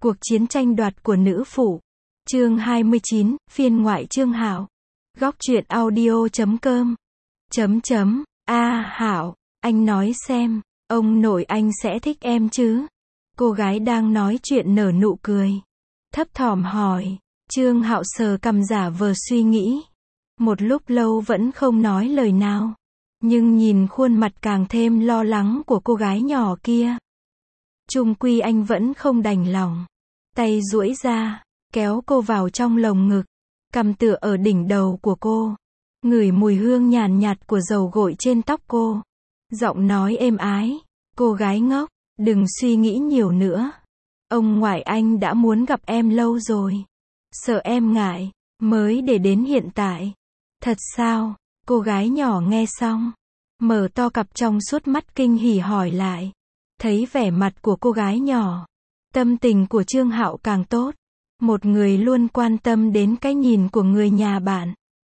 Cuộc chiến tranh đoạt của nữ phụ. Chương 29, phiên ngoại Trương Hạo. Góc truyện audio.com. Hạo, anh nói xem, ông nội anh sẽ thích em chứ? Cô gái đang nói chuyện nở nụ cười. Thấp thỏm hỏi. Trương Hạo sờ cằm giả vờ suy nghĩ. Một lúc lâu vẫn không nói lời nào. Nhưng nhìn khuôn mặt càng thêm lo lắng của cô gái nhỏ kia. Chung quy anh vẫn không đành lòng. Tay duỗi ra, kéo cô vào trong lồng ngực, cằm tựa ở đỉnh đầu của cô, ngửi mùi hương nhàn nhạt của dầu gội trên tóc cô. Giọng nói êm ái, cô gái ngốc, đừng suy nghĩ nhiều nữa. Ông ngoại anh đã muốn gặp em lâu rồi. Sợ em ngại, mới để đến hiện tại. Thật sao? Cô gái nhỏ nghe xong, mở to cặp trong suốt mắt kinh hỉ hỏi lại. Thấy vẻ mặt của cô gái nhỏ, tâm tình của Trương Hạo càng tốt. Một người luôn quan tâm đến cái nhìn của người nhà bạn,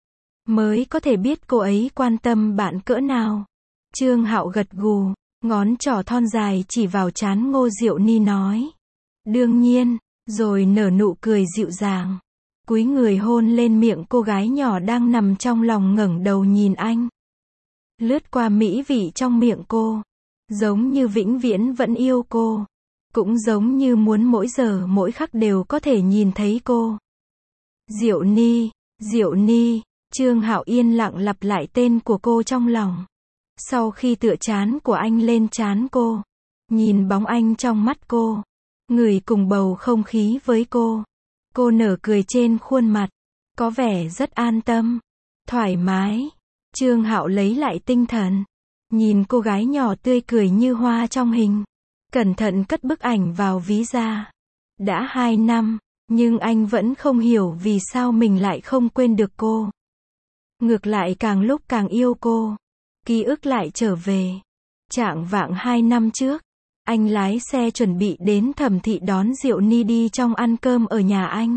mới có thể biết cô ấy quan tâm bạn cỡ nào. Trương Hạo gật gù, ngón trỏ thon dài chỉ vào trán Ngô Diệu Ni nói. Đương nhiên, rồi nở nụ cười dịu dàng. Cúi người hôn lên miệng cô gái nhỏ đang nằm trong lòng ngẩng đầu nhìn anh. Lướt qua mỹ vị trong miệng cô. Giống như vĩnh viễn vẫn yêu cô. Cũng giống như muốn mỗi giờ mỗi khắc đều có thể nhìn thấy cô. Diệu Ni, Diệu Ni, Trương Hạo yên lặng lặp lại tên của cô trong lòng. Sau khi tựa trán của anh lên trán cô, nhìn bóng anh trong mắt cô, ngửi cùng bầu không khí với cô nở cười trên khuôn mặt, có vẻ rất an tâm, thoải mái. Trương Hạo lấy lại tinh thần, nhìn cô gái nhỏ tươi cười như hoa trong hình. Cẩn thận cất bức ảnh vào ví da. Đã 2 năm, nhưng anh vẫn không hiểu vì sao mình lại không quên được cô. Ngược lại càng lúc càng yêu cô. Ký ức lại trở về. Chạng vạng 2 năm trước, anh lái xe chuẩn bị đến Thẩm Thị đón Diệu Ni đi trong ăn cơm ở nhà anh.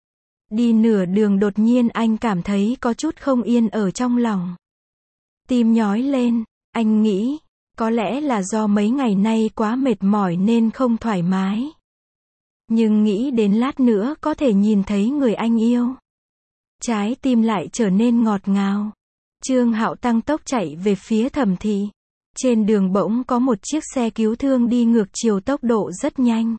Đi nửa đường đột nhiên anh cảm thấy có chút không yên ở trong lòng. Tim nhói lên, anh nghĩ, có lẽ là do mấy ngày nay quá mệt mỏi nên không thoải mái. Nhưng nghĩ đến lát nữa có thể nhìn thấy người anh yêu, trái tim lại trở nên ngọt ngào. Trương Hạo tăng tốc chạy về phía Thẩm Thị. Trên đường bỗng có một chiếc xe cứu thương đi ngược chiều tốc độ rất nhanh.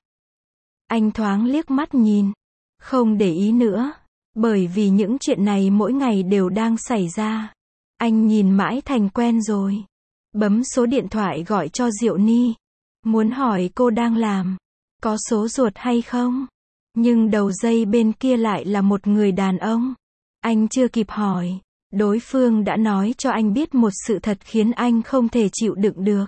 Anh thoáng liếc mắt nhìn, không để ý nữa, bởi vì những chuyện này mỗi ngày đều đang xảy ra. Anh nhìn mãi thành quen rồi. Bấm số điện thoại gọi cho Diệu Ni. Muốn hỏi cô đang làm, có số ruột hay không? Nhưng đầu dây bên kia lại là một người đàn ông. Anh chưa kịp hỏi, đối phương đã nói cho anh biết một sự thật khiến anh không thể chịu đựng được.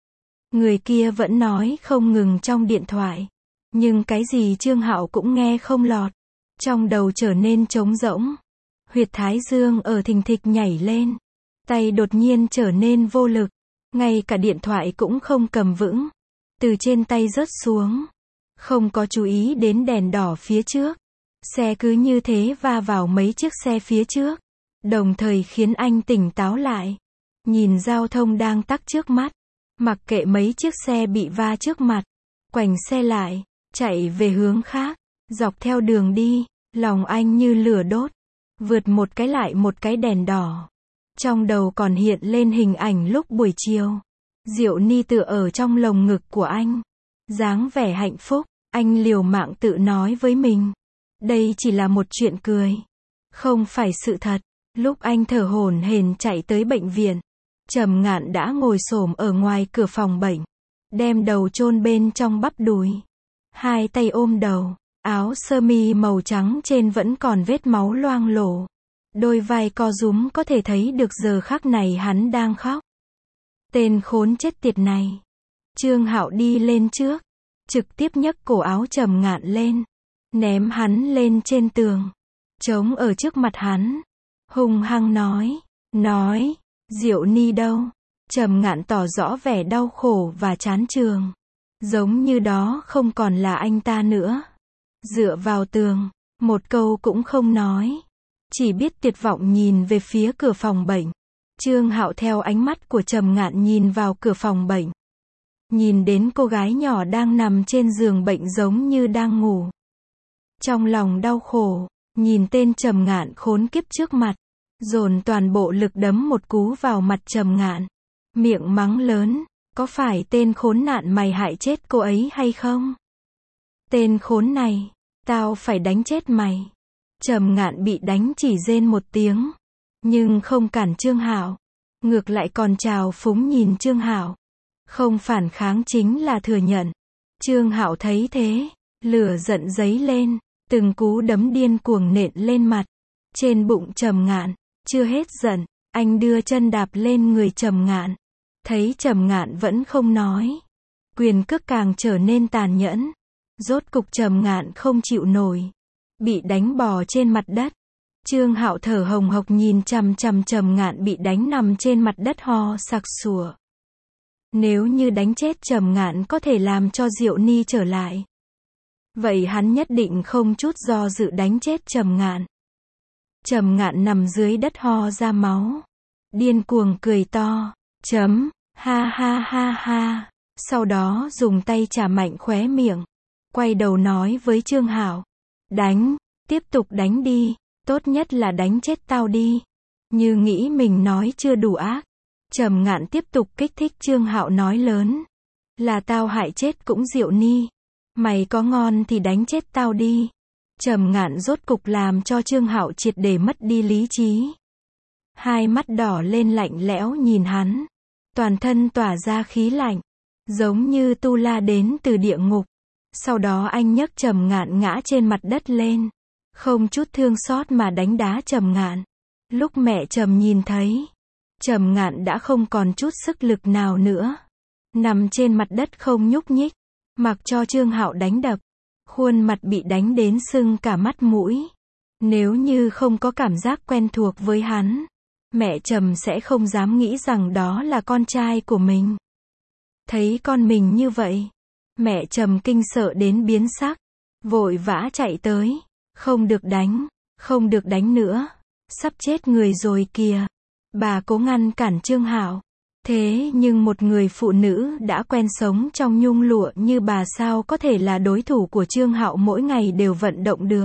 Người kia vẫn nói không ngừng trong điện thoại. Nhưng cái gì Trương Hạo cũng nghe không lọt. Trong đầu trở nên trống rỗng. Huyệt thái dương ở thình thịch nhảy lên. Tay đột nhiên trở nên vô lực. Ngay cả điện thoại cũng không cầm vững. Từ trên tay rớt xuống. Không có chú ý đến đèn đỏ phía trước. Xe cứ như thế va vào mấy chiếc xe phía trước. Đồng thời khiến anh tỉnh táo lại. Nhìn giao thông đang tắc trước mắt. Mặc kệ mấy chiếc xe bị va trước mặt. Quành xe lại, chạy về hướng khác. Dọc theo đường đi, lòng anh như lửa đốt. Vượt một cái lại một cái đèn đỏ. Trong đầu còn hiện lên hình ảnh lúc buổi chiều. Diệu Ni tựa ở trong lồng ngực của anh. Dáng vẻ hạnh phúc, anh liều mạng tự nói với mình. Đây chỉ là một chuyện cười. Không phải sự thật. Lúc anh thở hổn hển chạy tới bệnh viện, Trầm Ngạn đã ngồi xổm ở ngoài cửa phòng bệnh. Đem đầu chôn bên trong bắp đùi. Hai tay ôm đầu. Áo sơ mi màu trắng trên vẫn còn vết máu loang lổ. Đôi vai co rúm có thể thấy được giờ khắc này hắn đang khóc. Tên khốn chết tiệt này. Trương Hạo đi lên trước, trực tiếp nhấc cổ áo Trầm Ngạn lên, ném hắn lên trên tường, chống ở trước mặt hắn, hung hăng nói, Diệu Ni đâu? Trầm Ngạn tỏ rõ vẻ đau khổ và chán chường, giống như đó không còn là anh ta nữa. Dựa vào tường, một câu cũng không nói, chỉ biết tuyệt vọng nhìn về phía cửa phòng bệnh. Trương Hạo theo ánh mắt của Trầm Ngạn nhìn vào cửa phòng bệnh. nhìn đến cô gái nhỏ đang nằm trên giường bệnh giống như đang ngủ. Trong lòng đau khổ, nhìn tên Trầm Ngạn khốn kiếp trước mặt, dồn toàn bộ lực đấm một cú vào mặt Trầm Ngạn, miệng mắng lớn, có phải tên khốn nạn mày hại chết cô ấy hay không? Tên khốn này, tao phải đánh chết mày. Trầm Ngạn bị đánh chỉ rên một tiếng, nhưng không cản Trương Hạo, ngược lại còn trào phúng nhìn Trương Hạo. Không phản kháng chính là thừa nhận. Trương Hạo thấy thế, lửa giận dấy lên, từng cú đấm điên cuồng nện lên mặt, trên bụng Trầm Ngạn. Chưa hết giận, anh đưa chân đạp lên người Trầm Ngạn. Thấy Trầm Ngạn vẫn không nói, quyền cước càng trở nên tàn nhẫn. Rốt cục Trầm Ngạn không chịu nổi, bị đánh bò trên mặt đất. Trương Hạo thở hồng hộc nhìn chằm chằm Trầm Ngạn bị đánh nằm trên mặt đất ho sặc sủa. Nếu như đánh chết Trầm Ngạn có thể làm cho Diệu Ni trở lại, vậy hắn nhất định không chút do dự đánh chết Trầm Ngạn. Trầm Ngạn nằm dưới đất ho ra máu, điên cuồng cười to, ha ha ha ha, sau đó dùng tay chà mạnh khóe miệng, quay đầu nói với Trương Hạo, đánh, tiếp tục đánh đi, tốt nhất là đánh chết tao đi. Như nghĩ mình nói chưa đủ ác, Trầm Ngạn tiếp tục kích thích Trương Hạo nói lớn, là tao hại chết cũng Diệu Ni, mày có ngon thì đánh chết tao đi. Trầm Ngạn rốt cục làm cho Trương Hạo triệt để mất đi lý trí. Hai mắt đỏ lên lạnh lẽo nhìn hắn, toàn thân tỏa ra khí lạnh, giống như tu la đến từ địa ngục. Sau đó anh nhấc Trầm Ngạn ngã trên mặt đất lên, không chút thương xót mà đánh đá Trầm Ngạn. Lúc mẹ Trầm nhìn thấy, Trầm Ngạn đã không còn chút sức lực nào nữa, nằm trên mặt đất không nhúc nhích, mặc cho Trương Hạo đánh đập, khuôn mặt bị đánh đến sưng cả mắt mũi. Nếu như không có cảm giác quen thuộc với hắn, mẹ Trầm sẽ không dám nghĩ rằng đó là con trai của mình. Thấy con mình như vậy, mẹ Trầm kinh sợ đến biến sắc, vội vã chạy tới, không được đánh nữa, sắp chết người rồi kìa. Bà cố ngăn cản Trương Hạo, thế nhưng một người phụ nữ đã quen sống trong nhung lụa như bà sao có thể là đối thủ của Trương Hạo mỗi ngày đều vận động được.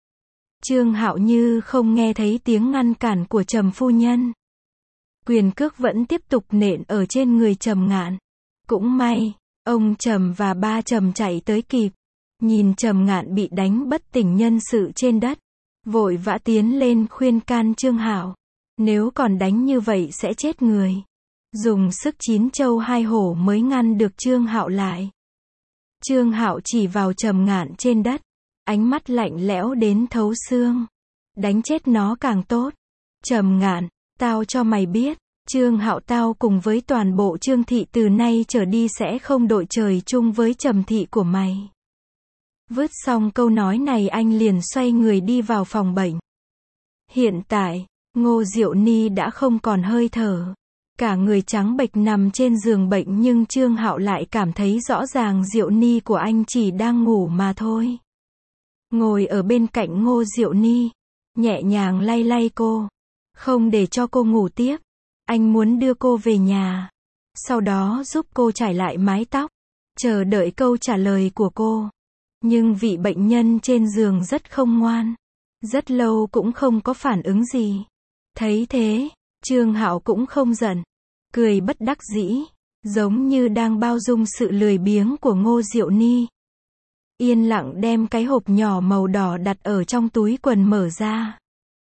Trương Hạo như không nghe thấy tiếng ngăn cản của Trầm phu nhân. Quyền cước vẫn tiếp tục nện ở trên người Trầm Ngạn. Cũng may, ông Trầm và ba Trầm chạy tới kịp, nhìn Trầm Ngạn bị đánh bất tỉnh nhân sự trên đất, vội vã tiến lên khuyên can Trương Hạo, nếu còn đánh như vậy sẽ chết người. Dùng sức chín châu hai hổ mới ngăn được Trương Hạo lại. Trương Hạo chỉ vào Trầm Ngạn trên đất, ánh mắt lạnh lẽo đến thấu xương. Đánh chết nó càng tốt. Trầm Ngạn, tao cho mày biết, Trương Hạo tao cùng với toàn bộ Trương thị từ nay trở đi sẽ không đội trời chung với Trầm thị của mày. Vứt xong câu nói này anh liền xoay người đi vào phòng bệnh. Hiện tại, Ngô Diệu Ni đã không còn hơi thở, cả người trắng bệch nằm trên giường bệnh, nhưng Trương Hạo lại cảm thấy rõ ràng Diệu Ni của anh chỉ đang ngủ mà thôi. Ngồi ở bên cạnh Ngô Diệu Ni, nhẹ nhàng lay lay cô, không để cho cô ngủ tiếp. Anh muốn đưa cô về nhà, sau đó giúp cô chải lại mái tóc, chờ đợi câu trả lời của cô. Nhưng vị bệnh nhân trên giường rất không ngoan, rất lâu cũng không có phản ứng gì. Thấy thế, Trương Hạo cũng không giận, cười bất đắc dĩ, giống như đang bao dung sự lười biếng của Ngô Diệu Ni. Yên lặng đem cái hộp nhỏ màu đỏ đặt ở trong túi quần mở ra.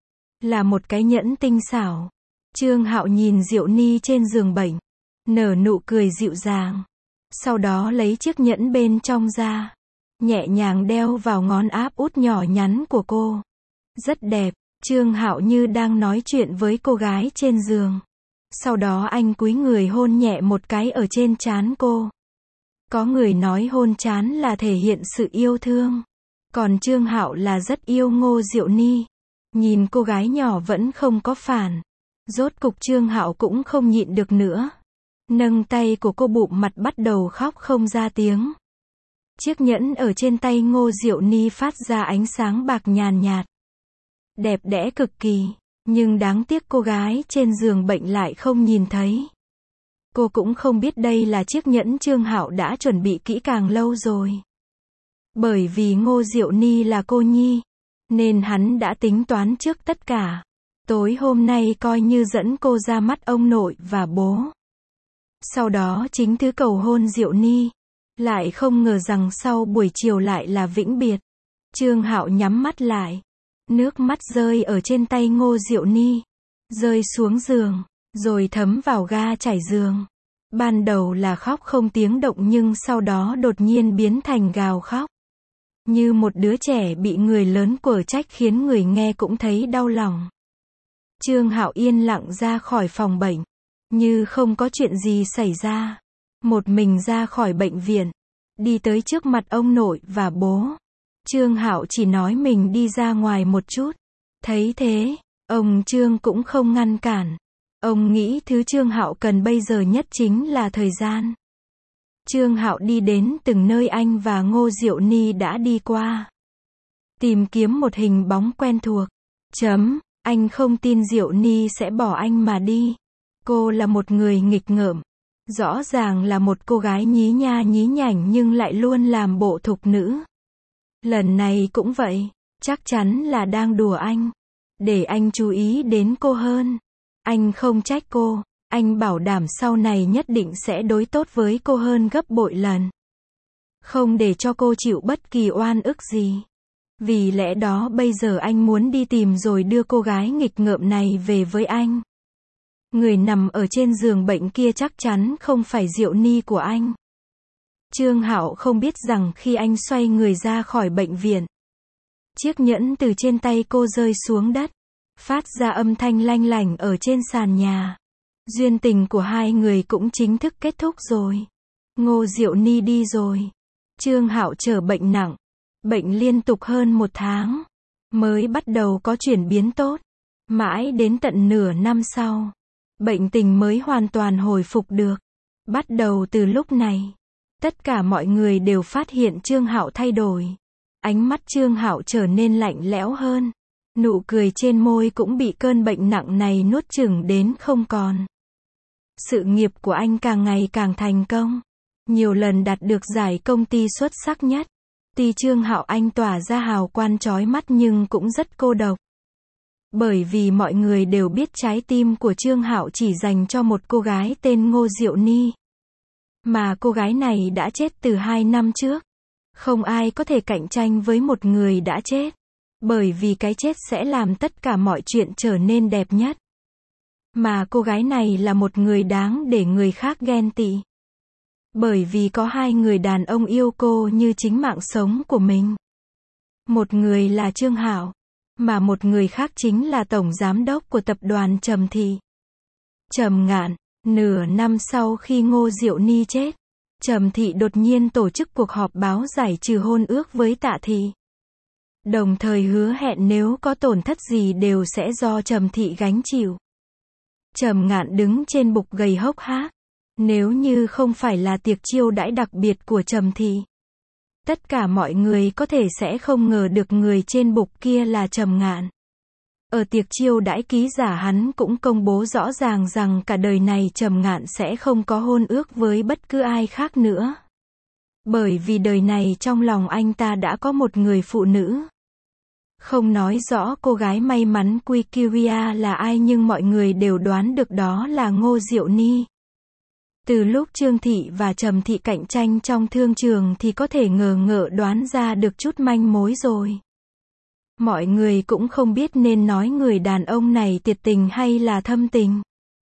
Là một cái nhẫn tinh xảo. Trương Hạo nhìn Diệu Ni trên giường bệnh, nở nụ cười dịu dàng. Sau đó lấy chiếc nhẫn bên trong ra, nhẹ nhàng đeo vào ngón áp út nhỏ nhắn của cô. Rất đẹp. Trương Hạo như đang nói chuyện với cô gái trên giường. Sau đó anh cúi người hôn nhẹ một cái ở trên trán cô. Có người nói hôn trán là thể hiện sự yêu thương, còn Trương Hạo là rất yêu Ngô Diệu Ni. Nhìn cô gái nhỏ vẫn không có phản, rốt cục Trương Hạo cũng không nhịn được nữa, nâng tay của cô bụm mặt bắt đầu khóc không ra tiếng. Chiếc nhẫn ở trên tay Ngô Diệu Ni phát ra ánh sáng bạc nhàn nhạt, đẹp đẽ cực kỳ, nhưng đáng tiếc cô gái trên giường bệnh lại không nhìn thấy. Cô cũng không biết đây là chiếc nhẫn Trương Hạo đã chuẩn bị kỹ càng lâu rồi. Bởi vì Ngô Diệu Ni là cô nhi, nên hắn đã tính toán trước tất cả. Tối hôm nay coi như dẫn cô ra mắt ông nội và bố. Sau đó chính thức cầu hôn Diệu Ni. Lại không ngờ rằng sau buổi chiều lại là vĩnh biệt. Trương Hạo nhắm mắt lại. Nước mắt rơi ở trên tay Ngô Diệu Ni. Rơi xuống giường, rồi thấm vào ga trải giường. Ban đầu là khóc không tiếng động nhưng sau đó đột nhiên biến thành gào khóc. Như một đứa trẻ bị người lớn quở trách khiến người nghe cũng thấy đau lòng. Trương Hạo yên lặng ra khỏi phòng bệnh. Như không có chuyện gì xảy ra. Một mình ra khỏi bệnh viện. Đi tới trước mặt ông nội và bố. Trương Hạo chỉ nói mình đi ra ngoài một chút. Thấy thế, ông Trương cũng không ngăn cản. Ông nghĩ thứ Trương Hạo cần bây giờ nhất chính là thời gian. Trương Hạo đi đến từng nơi anh và Ngô Diệu Ni đã đi qua. Tìm kiếm một hình bóng quen thuộc. Anh không tin Diệu Ni sẽ bỏ anh mà đi. Cô là một người nghịch ngợm. Rõ ràng là một cô gái nhí nha nhí nhảnh nhưng lại luôn làm bộ thục nữ. Lần này cũng vậy. Chắc chắn là đang đùa anh. Để anh chú ý đến cô hơn. Anh không trách cô. Anh bảo đảm sau này nhất định sẽ đối tốt với cô hơn gấp bội lần. Không để cho cô chịu bất kỳ oan ức gì. Vì lẽ đó bây giờ anh muốn đi tìm rồi đưa cô gái nghịch ngợm này về với anh. Người nằm ở trên giường bệnh kia chắc chắn không phải Diệu Ni của anh. Trương Hạo không biết rằng khi anh xoay người ra khỏi bệnh viện, chiếc nhẫn từ trên tay cô rơi xuống đất, phát ra âm thanh lanh lảnh ở trên sàn nhà. Duyên tình của hai người cũng chính thức kết thúc rồi. Ngô Diệu Ni đi rồi. Trương Hạo trở bệnh nặng. Bệnh liên tục hơn 1 tháng. Mới bắt đầu có chuyển biến tốt. Mãi đến tận nửa năm sau. Bệnh tình mới hoàn toàn hồi phục được. Bắt đầu từ lúc này. Tất cả mọi người đều phát hiện Trương Hạo thay đổi. Ánh mắt Trương Hạo trở nên lạnh lẽo hơn. Nụ cười trên môi cũng bị cơn bệnh nặng này nuốt chửng đến không còn. Sự nghiệp của anh càng ngày càng thành công. Nhiều lần đạt được giải công ty xuất sắc nhất. Tuy Trương Hạo anh tỏa ra hào quang chói mắt nhưng cũng rất cô độc. Bởi vì mọi người đều biết trái tim của Trương Hạo chỉ dành cho một cô gái tên Ngô Diệu Ni. Mà cô gái này đã chết từ 2 năm trước. Không ai có thể cạnh tranh với một người đã chết. Bởi vì cái chết sẽ làm tất cả mọi chuyện trở nên đẹp nhất. Mà cô gái này là một người đáng để người khác ghen tị. Bởi vì có 2 người đàn ông yêu cô như chính mạng sống của mình. Một người là Trương Hạo, mà một người khác chính là tổng giám đốc của tập đoàn Trầm Thị. Trầm Ngạn. Nửa năm sau khi Ngô Diệu Ni chết, Trầm Thị đột nhiên tổ chức cuộc họp báo giải trừ hôn ước với Tạ Thị. Đồng thời hứa hẹn nếu có tổn thất gì đều sẽ do Trầm Thị gánh chịu. Trầm Ngạn đứng trên bục gầy hốc hác. Nếu như không phải là tiệc chiêu đãi đặc biệt của Trầm Thị, tất cả mọi người có thể sẽ không ngờ được người trên bục kia là Trầm Ngạn. Ở tiệc chiêu đãi ký giả hắn cũng công bố rõ ràng rằng cả đời này Trầm Ngạn sẽ không có hôn ước với bất cứ ai khác nữa. Bởi vì đời này trong lòng anh ta đã có một người phụ nữ. Không nói rõ cô gái may mắn Quikiria là ai nhưng mọi người đều đoán được đó là Ngô Diệu Ni. Từ lúc Trương Thị và Trầm Thị cạnh tranh trong thương trường thì có thể ngờ ngợ đoán ra được chút manh mối rồi. Mọi người cũng không biết nên nói người đàn ông này tuyệt tình hay là thâm tình.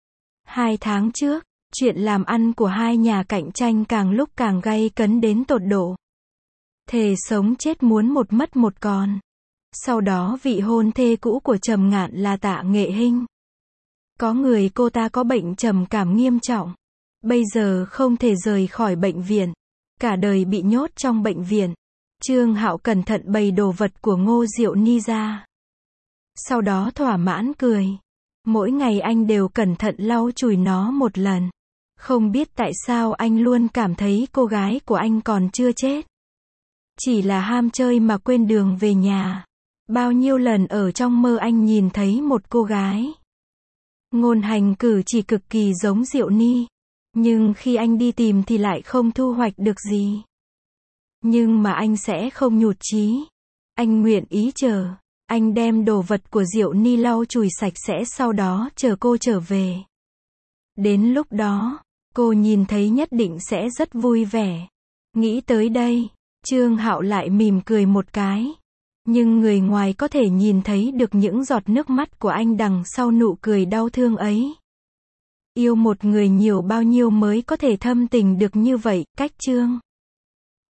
2 tháng trước, chuyện làm ăn của hai nhà cạnh tranh càng lúc càng gay cấn đến tột độ. Thề sống chết muốn một mất một còn. Sau đó vị hôn thê cũ của Trầm Ngạn là Tạ Nghệ Hinh. Có người cô ta có bệnh trầm cảm nghiêm trọng. Bây giờ không thể rời khỏi bệnh viện. Cả đời bị nhốt trong bệnh viện. Trương Hạo cẩn thận bày đồ vật của Ngô Diệu Ni ra. Sau đó thỏa mãn cười. Mỗi ngày anh đều cẩn thận lau chùi nó một lần. Không biết tại sao anh luôn cảm thấy cô gái của anh còn chưa chết. Chỉ là ham chơi mà quên đường về nhà. Bao nhiêu lần ở trong mơ anh nhìn thấy một cô gái. Ngôn hành cử chỉ cực kỳ giống Diệu Ni. Nhưng khi anh đi tìm thì lại không thu hoạch được gì. Nhưng mà anh sẽ không nhụt chí. Anh nguyện ý chờ. Anh đem đồ vật của Diệu Ni lau chùi sạch sẽ sau đó chờ cô trở về. Đến lúc đó, cô nhìn thấy nhất định sẽ rất vui vẻ. Nghĩ tới đây, Trương Hạo lại mỉm cười một cái. Nhưng người ngoài có thể nhìn thấy được những giọt nước mắt của anh đằng sau nụ cười đau thương ấy. Yêu một người nhiều bao nhiêu mới có thể thâm tình được như vậy, cách Trương